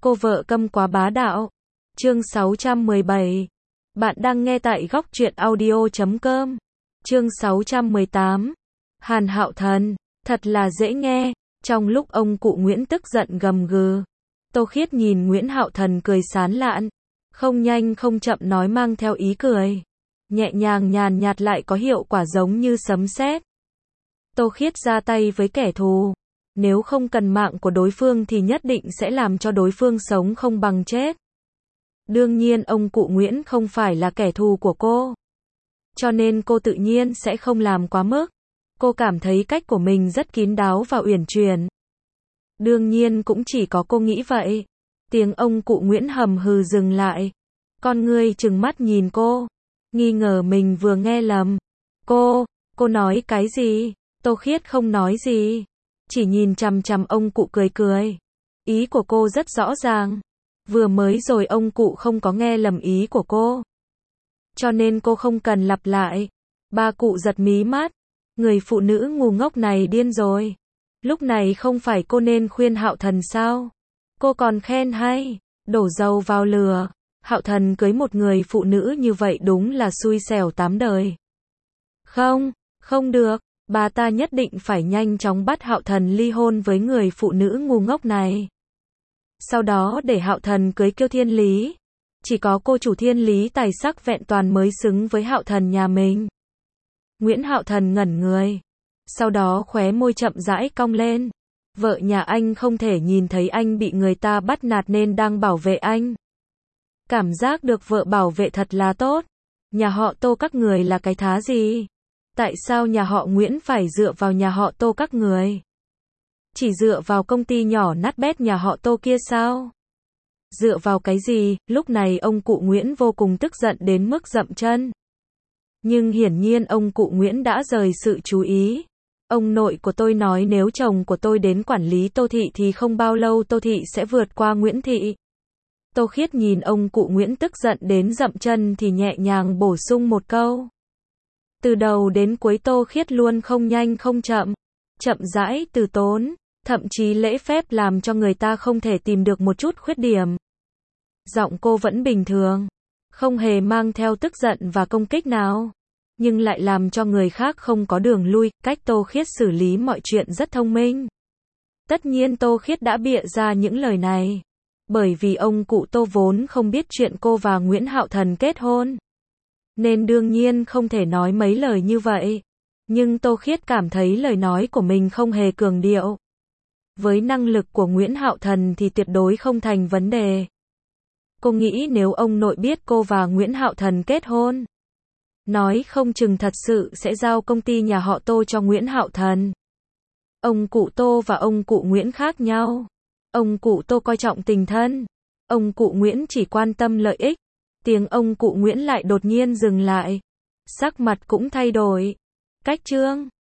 Cô vợ câm quá bá đạo. Chương 617. Bạn đang nghe tại góc truyện audio.com. Chương 618. Hàn Hạo Thần, thật là dễ nghe. Trong lúc ông cụ Nguyễn tức giận gầm gừ, Tô Khiết nhìn Nguyễn Hạo Thần cười sán lạn, không nhanh không chậm nói mang theo ý cười, nhẹ nhàng nhàn nhạt lại có hiệu quả giống như sấm sét. Tô Khiết ra tay với kẻ thù, nếu không cần mạng của đối phương thì nhất định sẽ làm cho đối phương sống không bằng chết. Đương nhiên ông cụ Nguyễn không phải là kẻ thù của cô, cho nên cô tự nhiên sẽ không làm quá mức. Cô cảm thấy cách của mình rất kín đáo và uyển chuyển. Đương nhiên cũng chỉ có cô nghĩ vậy. Tiếng ông cụ Nguyễn hầm hừ dừng lại. Con ngươi trừng mắt nhìn cô, nghi ngờ mình vừa nghe lầm. Cô nói cái gì? Tô Khiết không nói gì, chỉ nhìn chằm chằm ông cụ cười cười. Ý của cô rất rõ ràng. Vừa mới rồi ông cụ không có nghe lầm ý của cô, cho nên cô không cần lặp lại. Ba cụ giật mí mắt. Người phụ nữ ngu ngốc này điên rồi. Lúc này không phải cô nên khuyên Hạo Thần sao? Cô còn khen hay, đổ dầu vào lửa. Hạo Thần cưới một người phụ nữ như vậy đúng là xui xẻo tám đời. Không được, bà ta nhất định phải nhanh chóng bắt Hạo Thần ly hôn với người phụ nữ ngu ngốc này. Sau đó để Hạo Thần cưới Kiêu Thiên Lý. Chỉ có cô chủ Thiên Lý tài sắc vẹn toàn mới xứng với Hạo Thần nhà mình. Nguyễn Hạo Thần ngẩn người, sau đó khóe môi chậm rãi cong lên. Vợ nhà anh không thể nhìn thấy anh bị người ta bắt nạt nên đang bảo vệ anh. Cảm giác được vợ bảo vệ thật là tốt. Nhà họ Tô các người là cái thá gì? Tại sao nhà họ Nguyễn phải dựa vào nhà họ Tô các người? Chỉ dựa vào công ty nhỏ nát bét nhà họ Tô kia sao? Dựa vào cái gì? Lúc này ông cụ Nguyễn vô cùng tức giận đến mức dậm chân. Nhưng hiển nhiên ông cụ Nguyễn đã rời sự chú ý. Ông nội của tôi nói nếu chồng của tôi đến quản lý Tô Thị thì không bao lâu Tô Thị sẽ vượt qua Nguyễn Thị. Tô Khiết nhìn ông cụ Nguyễn tức giận đến dậm chân thì nhẹ nhàng bổ sung một câu. Từ đầu đến cuối Tô Khiết luôn không nhanh không chậm, chậm rãi từ tốn, thậm chí lễ phép làm cho người ta không thể tìm được một chút khuyết điểm. Giọng cô vẫn bình thường, không hề mang theo tức giận và công kích nào, nhưng lại làm cho người khác không có đường lui. Cách Tô Khiết xử lý mọi chuyện rất thông minh. Tất nhiên Tô Khiết đã bịa ra những lời này, bởi vì ông cụ Tô vốn không biết chuyện cô và Nguyễn Hạo Thần kết hôn, nên đương nhiên không thể nói mấy lời như vậy. Nhưng Tô Khiết cảm thấy lời nói của mình không hề cường điệu. Với năng lực của Nguyễn Hạo Thần thì tuyệt đối không thành vấn đề. Cô nghĩ nếu ông nội biết cô và Nguyễn Hạo Thần kết hôn, nói không chừng thật sự sẽ giao công ty nhà họ Tô cho Nguyễn Hạo Thần. Ông cụ Tô và ông cụ Nguyễn khác nhau. Ông cụ Tô coi trọng tình thân, ông cụ Nguyễn chỉ quan tâm lợi ích. Tiếng ông cụ Nguyễn lại đột nhiên dừng lại, sắc mặt cũng thay đổi. Cách chương